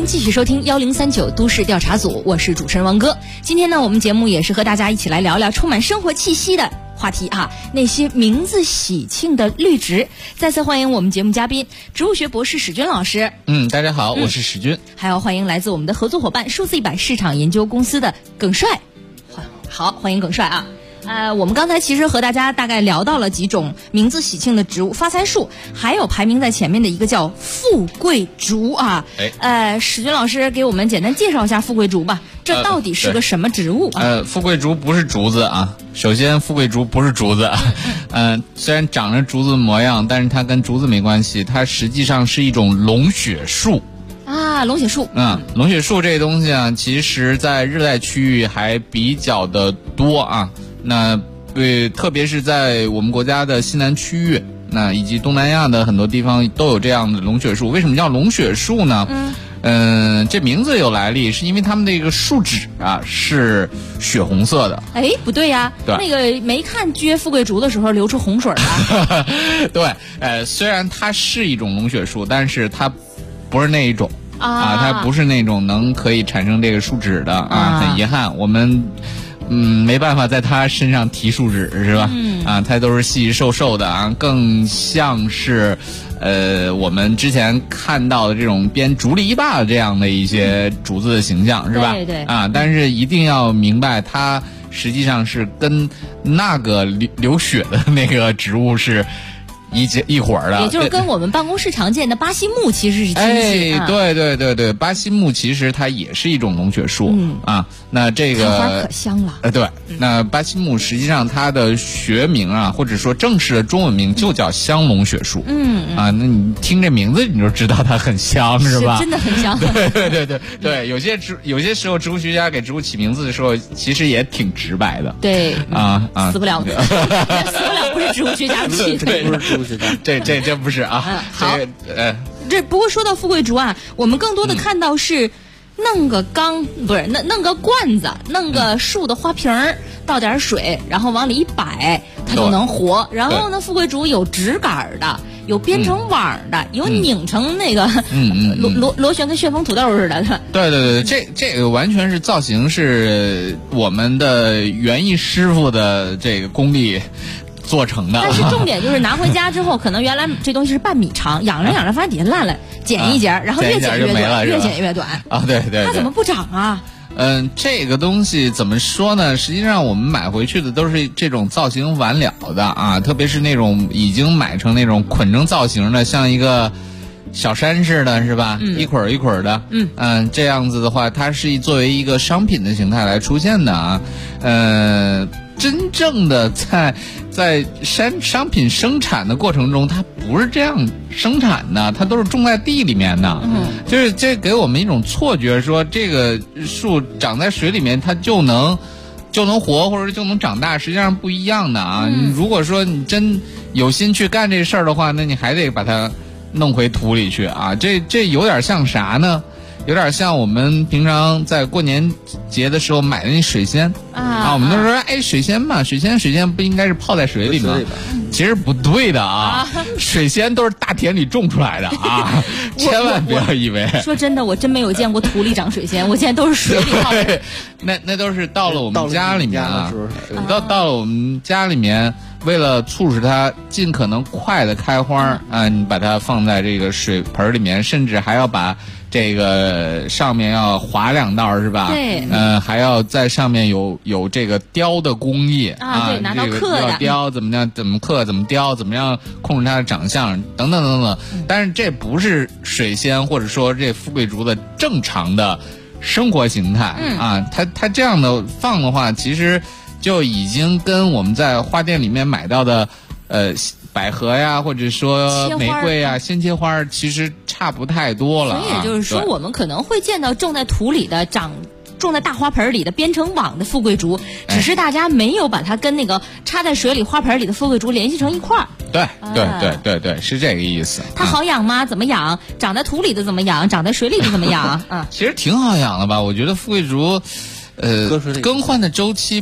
继续收听1039都市调查组，我是主持人王哥。今天呢，我们节目也是和大家一起来聊聊充满生活气息的话题啊，那些名字喜庆的绿植。再次欢迎我们节目嘉宾，植物学博士史军老师。 大家好，我是史军。 还要欢迎来自我们的合作伙伴数字100市场研究公司的耿帅。好，欢迎耿帅啊。我们刚才其实和大家大概聊到了几种名字喜庆的植物，发财树，还有排名在前面的一个叫富贵竹啊。史军老师给我们简单介绍一下富贵竹吧，这到底是个什么植物啊？ 富贵竹不是竹子啊。首先，富贵竹不是竹子，虽然长着竹子模样，但是它跟竹子没关系，它实际上是一种龙血树。 龙血树。 龙血树这个东西啊，其实在热带区域还比较的多啊。那特别是在我们国家的西南区域，那以及东南亚的很多地方都有这样的龙血树。为什么叫龙血树呢？这名字有来历，是因为它们那个树脂啊是血红色的。 不对呀，那个没看撅富贵竹的时候流出红水来。 对，虽然它是一种龙血树，但是它不是那一种它不是那种能可以产生这个树脂的啊。很遗憾，我们没办法在它身上提树脂，是吧？它都是细细瘦瘦的啊，更像是我们之前看到的这种编竹篱笆的这样的一些竹子的形象，是吧？ 对。 但是一定要明白，它实际上是跟那个流血的那个植物是一伙儿的， 也就是跟我们办公室常见的巴西木其实是亲戚。 对，巴西木其实它也是一种龙血树那这个看花可香了。 对，那巴西木实际上它的学名啊，或者说正式的中文名就叫香龙血树。那你听这名字你就知道它很香，是吧？ 真的很香。 对，有些时候植物学家给植物起名字的时候，其实也挺直白的。 对死不了，死不了不是植物学家起的。 对，不是植物学家，这不是啊。 好，这不过说到富贵竹啊，我们更多的看到是弄个缸，不是弄个罐子，弄个树的花瓶儿，倒点水，然后往里一摆，它就能活。然后呢，富贵竹有直杆的，有编成网的，有拧成那个螺旋跟旋风土豆似的。 对，这个完全是造型，是我们的园艺师傅的这个功力做成的。 但是重点就是拿回家之后，可能原来这东西是半米长，养着发现底下烂了，剪一截，然后越剪越短，越剪越短啊！对， 它怎么不长啊？ 这个东西怎么说呢？实际上我们买回去的都是这种造型完了的啊，特别是那种已经买成那种捆成造型的，像一个小山似的，是吧？一捆一捆的。这样子的话，它是作为一个商品的形态来出现的啊。真正的在商品生产的过程中，它不是这样生产的，它都是种在地里面的。就是这给我们一种错觉，说这个树长在水里面它就能活，或者就能长大，实际上不一样的啊。如果说你真有心去干这事儿的话，那你还得把它弄回土里去啊。这有点像啥呢？有点像我们平常在过年节的时候买的那水仙我们都说水仙嘛，水仙不应该是泡在水里吗？其实不对的啊，水仙都是大田里种出来的啊，千万不要以为。 说真的，我真没有见过土里长水仙，我现在都是水里泡的。 那都是到了我们家里面啊，到了我们家里面，为了促使它尽可能快的开花你把它放在这个水盆里面，甚至还要把这个上面要划2道，是吧？ 对。 还要在上面有这个雕的工艺对，拿刀刻的。 要雕怎么样？怎么刻？怎么雕？怎么样控制它的长相？等等等等。但是这不是水仙或者说这富贵竹的正常的生活形态它这样的放的话，其实就已经跟我们在花店里面买到的百合呀，或者说玫瑰呀、鲜切花，其实差不太多了。 所以也就是说，我们可能会见到种在土里的、种在大花盆里的、编成网的富贵竹，只是大家没有把它跟那个插在水里花盆里的富贵竹联系成一块儿。 对，是这个意思。 它好养吗？怎么养？长在土里的怎么养？长在水里的怎么养？ 其实挺好养的吧？我觉得富贵竹，更换的周期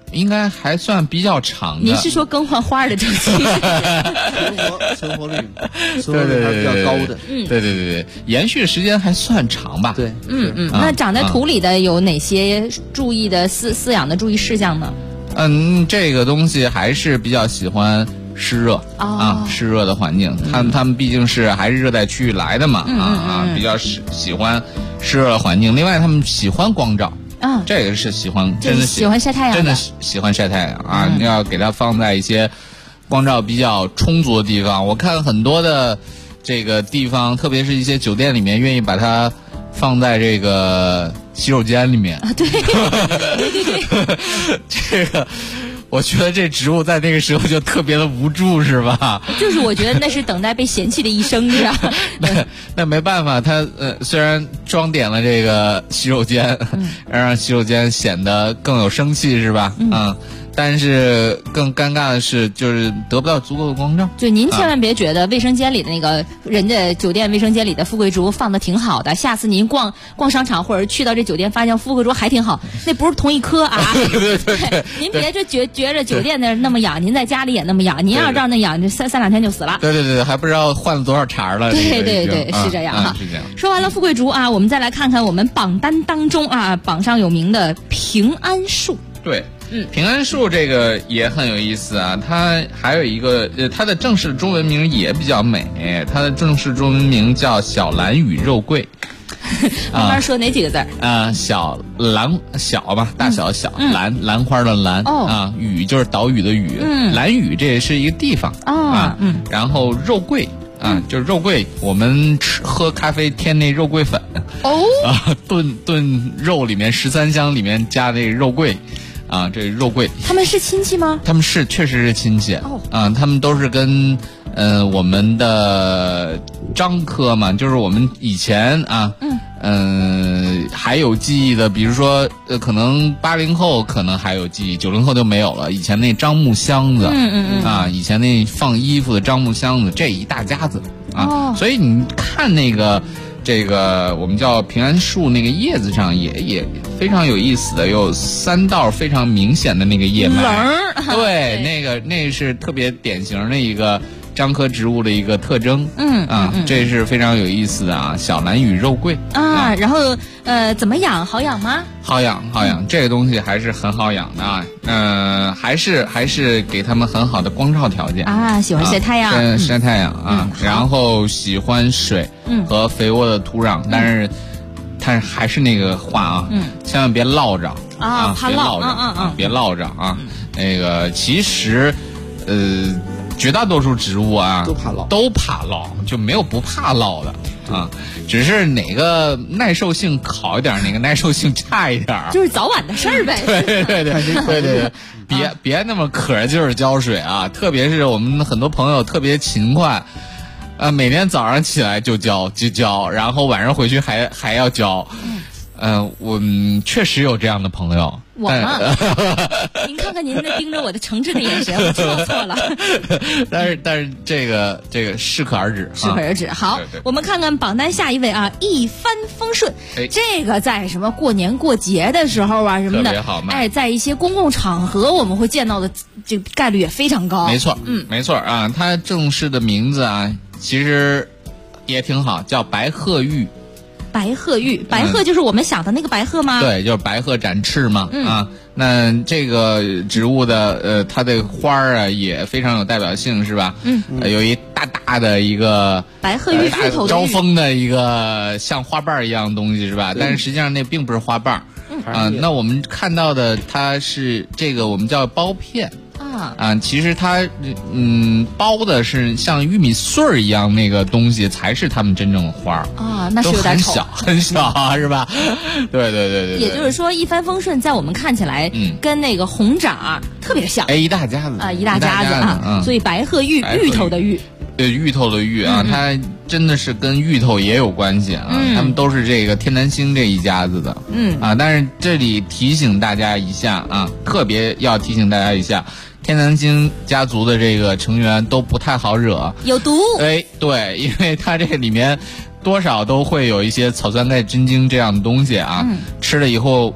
应该还算比较长的。 您是说更换花的周期？ 存活率还是比较高的。 对，延续时间还算长吧。 对， 那长在土里的有哪些注意的饲养的注意事项呢？ 这个东西还是比较喜欢湿热湿热的环境。他们毕竟是还是热带区域来的嘛，比较喜欢湿热的环境。另外，他们喜欢光照。这个是喜欢，真的喜欢晒太阳， 真的喜欢晒太阳啊！你要给它放在一些光照比较充足的地方。我看很多的这个地方，特别是一些酒店里面，愿意把它放在这个洗手间里面啊。对， 这个。我觉得这植物在那个时候就特别的无助，是吧？ 就是我觉得那是等待被嫌弃的一生，是吧？ 那没办法，它虽然装点了这个洗手间，让洗手间显得更有生气，是吧？但是更尴尬的是，就是得不到足够的光照。 就您千万别觉得卫生间里的那个人家酒店卫生间里的富贵竹放的挺好的，下次您逛商场或者去到这酒店发现富贵竹还挺好，那不是同一棵啊。 对， 您别就觉着酒店那么养，您在家里也那么养，您要照那养，这三两天就死了。 对，还不知道换了多少茬了。 对，是这样哈。 是这样。 说完了富贵竹啊，我们再来看看我们榜单当中榜上有名的平安树。 对。平安树这个也很有意思啊，它还有一个它的正式中文名也比较美，它的正式中文名叫小蓝屿肉桂。 慢慢说哪几个字小吧，大小小，兰花的兰屿就是岛屿的屿，蓝屿这是一个地方然后肉桂就是肉桂，我们喝咖啡添那肉桂粉炖肉里面13香里面加那肉桂。这肉桂， 他们是亲戚吗？ 他们确实是亲戚他们都是跟我们的樟科嘛，就是我们以前还有记忆的，比如说可能80后可能还有记忆，90后就没有了。以前那樟木箱子以前那放衣服的樟木箱子，这一大家子所以你看那个。这个我们叫平安树，那个叶子上也非常有意思的，有3道非常明显的那个叶脉。对，那是特别典型的一个樟科植物的一个特征。这是非常有意思的小蓝屿肉桂然后怎么养？好养吗？ 好养，这个东西还是很好养的还是给他们很好的光照条件喜欢晒太阳， 晒太阳然后喜欢水和肥沃的土壤，但是还是那个话千万别落着怕落别落着那个其实绝大多数植物都怕涝，就没有不怕涝的只是哪个耐受性好一点，哪个耐受性差一点， 就是早晚的事儿呗。 对，别那么可着劲儿浇水特别是我们很多朋友特别勤快每天早上起来就浇，然后晚上回去还要浇。我确实有这样的朋友。 我吗？您看看您那盯着我的诚挚的眼神，我知道错了。 但是这个适可而止。 好，我们看看榜单下一位一帆风顺。这个在什么过年过节的时候什么的，特别好卖。在一些公共场合我们会见到的，这个概率也非常高。 没错，没错它正式的名字其实也挺好，叫白鹤玉。 白鹤就是我们想的那个白鹤吗？ 对，就是白鹤展翅嘛。那这个植物的它的花也非常有代表性，是吧？有一大的一个白鹤玉芋头的招风的一个像花瓣一样的东西，是吧？但是实际上那并不是花瓣那我们看到的它是这个我们叫苞片。其实它包的是像玉米穗儿一样那个东西，才是它们真正的花那是有点丑， 很小是吧？对。 也就是说，一帆风顺在我们看起来跟那个红掌特别像。 一大家子一大家子所以白鹤芋头的芋。 芋头的芋它真的是跟芋头也有关系它们都是这个天南星这一家子的但是这里提醒大家一下特别要提醒大家一下，天南星家族的这个成员都不太好惹， 有毒。 对，因为它这个里面多少都会有一些草酸钙、真精这样的东西吃了以后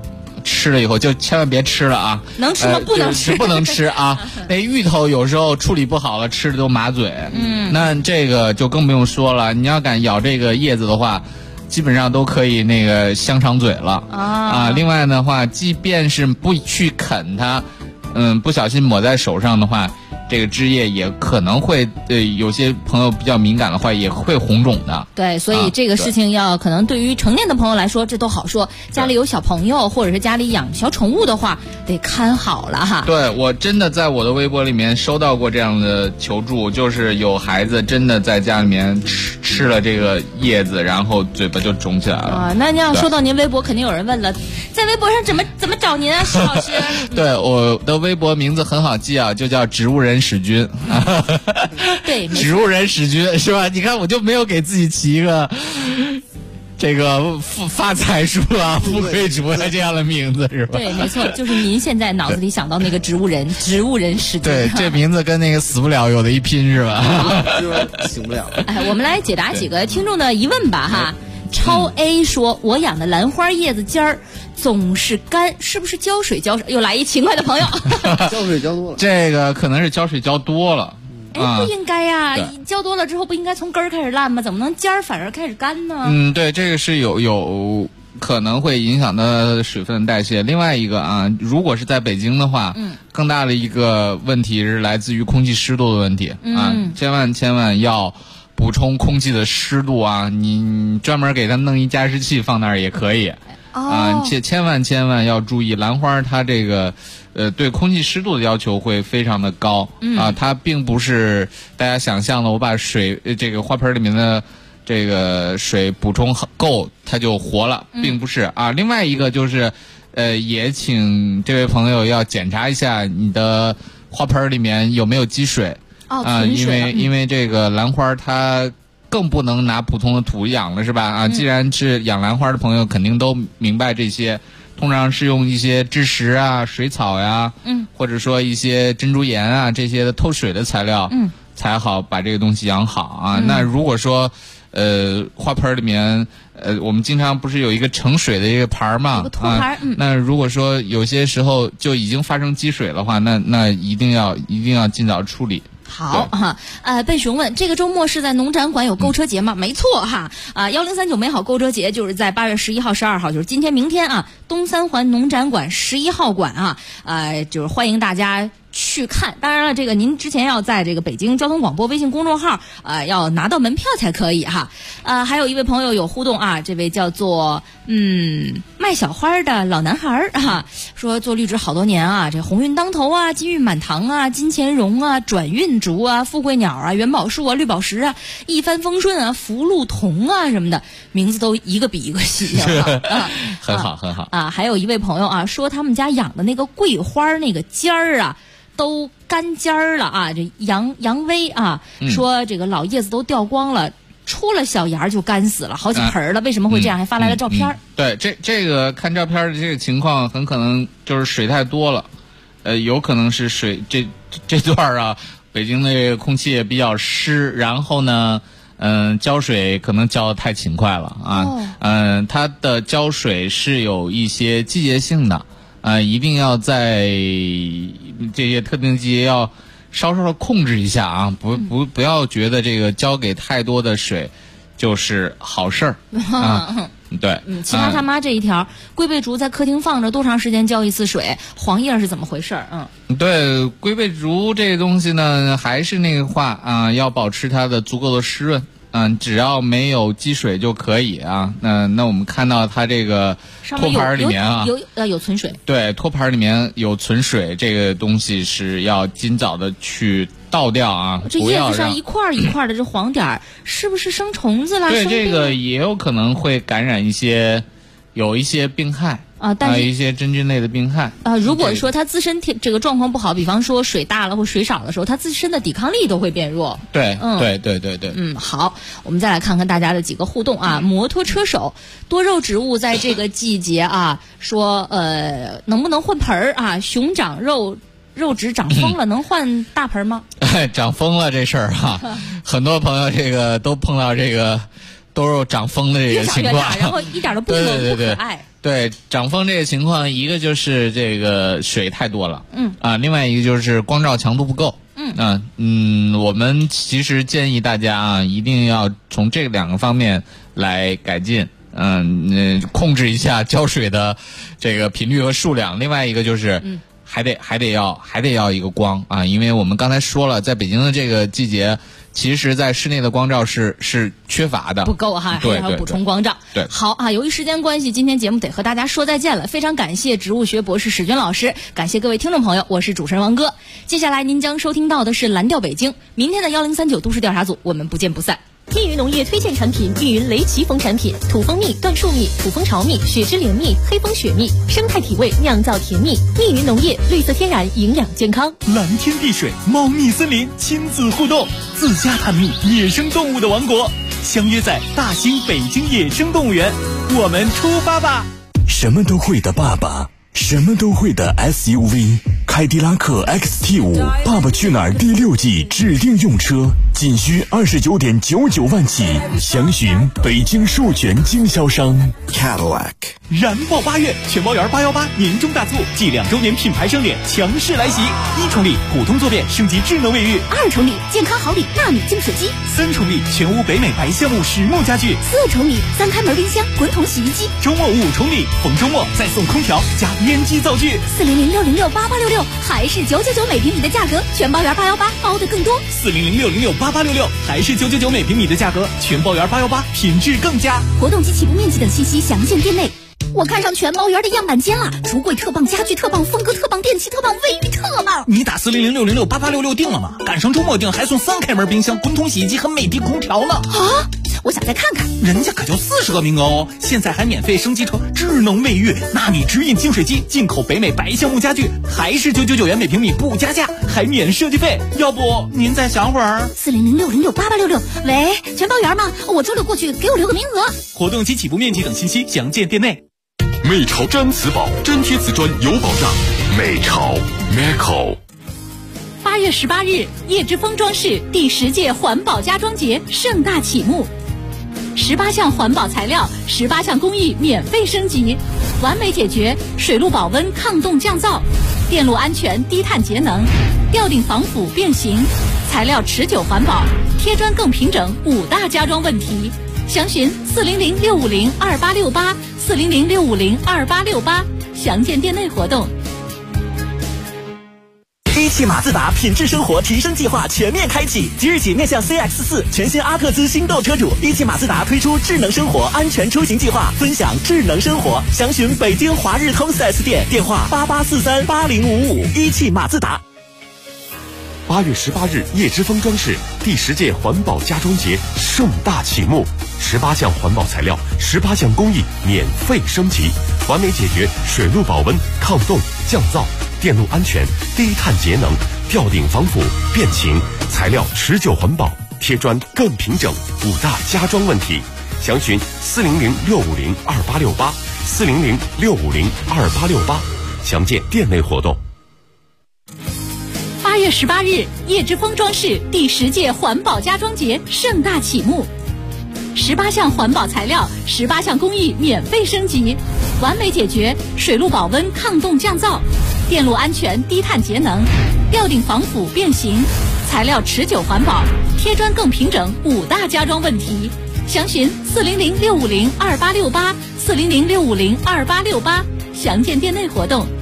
吃了以后就千万别吃了啊！ 能吃吗？不能吃， 不能吃啊！那芋头有时候处理不好了，吃的都麻嘴。那这个就更不用说了。你要敢咬这个叶子的话，基本上都可以那个香肠嘴了啊。另外的话，即便是不去啃它，不小心抹在手上的话，这个汁液也可能会有些朋友比较敏感的话也会红肿的。 对，所以这个事情可能对于成年的朋友来说这都好说，家里有小朋友或者是家里养小宠物的话得看好了哈。 对，我真的在我的微博里面收到过这样的求助，就是有孩子真的在家里面吃了这个叶子，然后嘴巴就肿起来了啊。那要说到您微博，肯定有人问了，在微博上怎么找您啊，石老师？ 对，我的微博名字很好记啊，就叫植物人史军。 对， 植物人史军是吧？你看我就没有给自己起一个这个发财树啊、富贵竹啊这样的名字是吧？ 对，没错，就是您现在脑子里想到那个植物人史军。 对，这名字跟那个死不了有的一拼是吧？ 醒不了。 哎，我们来解答几个听众的疑问吧哈。超 A 说，我养的兰花叶子尖儿总是干，是不是浇水浇少？又来一勤快的朋友。 浇水浇多了， 这个可能是浇水浇多了。 哎，不应该呀，浇多了之后不应该从根儿开始烂吗？怎么能尖儿反而开始干呢？ 对，这个是有可能会影响到水分代谢。另外一个啊，如果是在北京的话，更大的一个问题是来自于空气湿度的问题啊，千万要补充空气的湿度啊！你专门给它弄一加湿器放那儿也可以啊，千万要注意，兰花它这个对空气湿度的要求会非常的高啊，它并不是大家想象的，我把水这个花盆里面的这个水补充够它就活了，并不是啊。另外一个就是也请这位朋友要检查一下你的花盆里面有没有积水。因为这个兰花它更不能拿普通的土养了，是吧？啊，既然是养兰花的朋友，肯定都明白这些。通常是用一些蛭石啊、水草呀，或者说一些珍珠岩啊这些的透水的材料，才好把这个东西养好啊。那如果说花盆里面我们经常不是有一个盛水的一个盘嘛， 有个托盘， 那如果说有些时候就已经发生积水的话，那一定要尽早处理。 好哈，贝熊问，这个周末是在农展馆有购车节吗？没错哈，1039美好购车节就是在8月11号、12号，就是今天、明天啊，东三环农展馆11号馆啊，就是欢迎大家去看。当然了，这个您之前要在这个北京交通广播微信公众号要拿到门票才可以哈。还有一位朋友有互动啊，这位叫做卖小花的老男孩啊，说做绿植好多年啊，这鸿运当头啊，金玉满堂啊，金钱榕啊，转运竹啊，富贵鸟啊，元宝树啊，绿宝石啊，一帆风顺啊，福禄同啊什么的，名字都一个比一个细啊。 很好很好啊。还有一位朋友啊，说他们家养的那个桂花那个尖儿啊都干尖儿了啊，这杨威啊说这个老叶子都掉光了，出了小芽就干死了，好几盆了，为什么会这样？还发来了照片。 对，这个看照片的这个情况，很可能就是水太多了，有可能是水这段啊，北京的这个空气也比较湿，然后呢，浇水可能浇得太勤快了啊，它的浇水是有一些季节性的。一定要在这些特定季节要稍稍的控制一下啊，不要觉得这个浇给太多的水就是好事儿啊。对， 奇葩他妈这一条，龟背竹在客厅放着多长时间浇一次水？黄叶是怎么回事？ 对，龟背竹这个东西呢，还是那个话啊，要保持它的足够的湿润。只要没有积水就可以啊。那我们看到它这个托盘里面啊， 有存水。 对，托盘里面有存水，这个东西是要尽早的去倒掉啊。 这叶子上一块一块的这黄点儿，是不是生虫子了？ 对，这个也有可能会感染有一些病害。 但是一些真菌类的病害如果说它自身这个状况不好，比方说水大了或水少的时候，它自身的抵抗力都会变弱。 对， 好，我们再来看看大家的几个互动啊。摩托车手，多肉植物在这个季节啊，说能不能换盆儿啊？熊掌肉质长疯了，能换大盆吗？ 长疯了这事儿哈，很多朋友这个都碰到这个多肉长疯的这个情况， 然后一点都不可爱。 对，涨风这个情况，一个就是这个水太多了，另外一个就是光照强度不够。我们其实建议大家啊，一定要从这两个方面来改进。控制一下浇水的这个频率和数量。另外一个就是还得要一个光啊，因为我们刚才说了，在北京的这个季节，其实在室内的光照是缺乏的， 不够哈，还要补充光照。 对， 好啊，由于时间关系，今天节目得和大家说再见了。非常感谢植物学博士史军老师，感谢各位听众朋友，我是主持人王哥。接下来您将收听到的是蓝调北京，明天的1039都市调查组，我们不见不散。 密云农业推荐产品：密云雷奇蜂产品，土蜂蜜、椴树蜜、土蜂巢蜜、雪之莲蜜、黑蜂雪蜜，生态体味，酿造甜蜜。密云农业，绿色天然，营养健康。 蓝天碧水，猫蜜森林，亲子互动，自家探秘野生动物的王国，相约在大兴北京野生动物园，我们出发吧！ 什么都会的爸爸，什么都会的 SUV， 凯迪拉克 XT5， 爸爸去哪儿第6季指定用车，仅需29.99万起，详询北京授权经销商 Cadillac。 燃爆8月，全包园818年终大促暨2周年品牌盛典强势来袭！1重礼普通坐便升级智能卫浴 ，2重礼健康好礼纳米净水机 ，3重礼全屋北美白橡木实木家具 ，4重礼3开门冰箱滚筒洗衣机， 周末5重礼，逢周末再送空调加烟机灶具 ，400606866还是999每平米的价格，全包园818包的更多 ，400606866还是999每平米的价格，全包园818品质更佳。 活动及起步面积等信息详见店内。我看上全包园的样板间了，橱柜特棒，家具特棒，风格特棒，电器特棒，卫浴特棒。 你打40060688866订了吗？赶上周末订还送3开门冰箱、滚筒洗衣机和美的空调呢。 啊！我想再看看， 人家可就40个名额哦！现在还免费升级成智能卫浴、纳米直饮净水机，进口北美白橡木家具，还是999元每平米不加价，还免设计费。要不您再想会儿 ？40060688866，喂，全包园吗？我周6过去，给我留个名额。 活动及起步面积等信息详见店内。 美潮毡瓷宝，粘贴瓷砖有保障。美潮 Meco。 8月18日，叶之峰装饰第10届环保家装节盛大启幕，18项环保材料，18项工艺免费升级，完美解决水路保温、抗冻降噪，电路安全、低碳节能，吊顶防腐变形，材料持久环保，贴砖更平整，5大家装问题。详询400-650-2868，400-650-2868，详见店内活动。 一汽马自达品质生活提升计划全面开启，即日起面向 CX-4 全新阿特兹新购车主，一汽马自达推出智能生活安全出行计划，分享智能生活。详询北京华日通 4S 店，电话88438055。一汽马自达。 8月18日，叶之峰装饰第10届环保家装节盛大启幕，18项环保材料，18项工艺免费升级，完美解决水路保温、抗冻、降噪、电路安全、低碳节能、吊顶防腐、变形，材料持久环保，贴砖更平整，5大家装问题。详询400-650-2868，400-650-2868，详见店内活动。 8月18日，叶之峰装饰第10届环保家装节盛大启幕，18项环保材料，18项工艺免费升级，完美解决水路保温、抗冻降噪，电路安全、低碳节能，吊顶防腐变形，材料持久环保，贴砖更平整，5大家装问题。详询400-650-2868，400-650-2868，详见店内活动。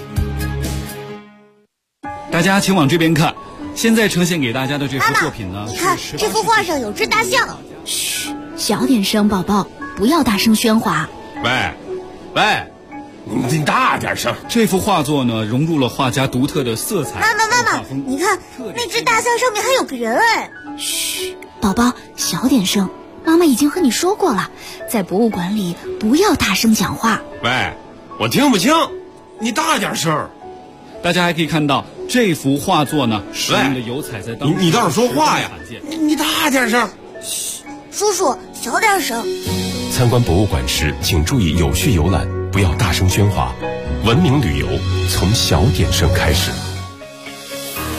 大家请往这边看，现在呈现给大家的这幅作品呢， 你看这幅画上有只大象。 嘘，小点声，宝宝，不要大声喧哗。 喂，你大点声。 这幅画作呢，融入了画家独特的色彩。 妈妈，你看那只大象上面还有个人哎。 嘘，宝宝，小点声。妈妈已经和你说过了，在博物馆里不要大声讲话。 喂，我听不清，你大点声。 大家还可以看到这幅画作呢，使用的油彩在当中你倒是说话呀！你大点声。 嘘，叔叔小点声。 参观博物馆时，请注意有序游览，不要大声喧哗。文明旅游从小点声开始。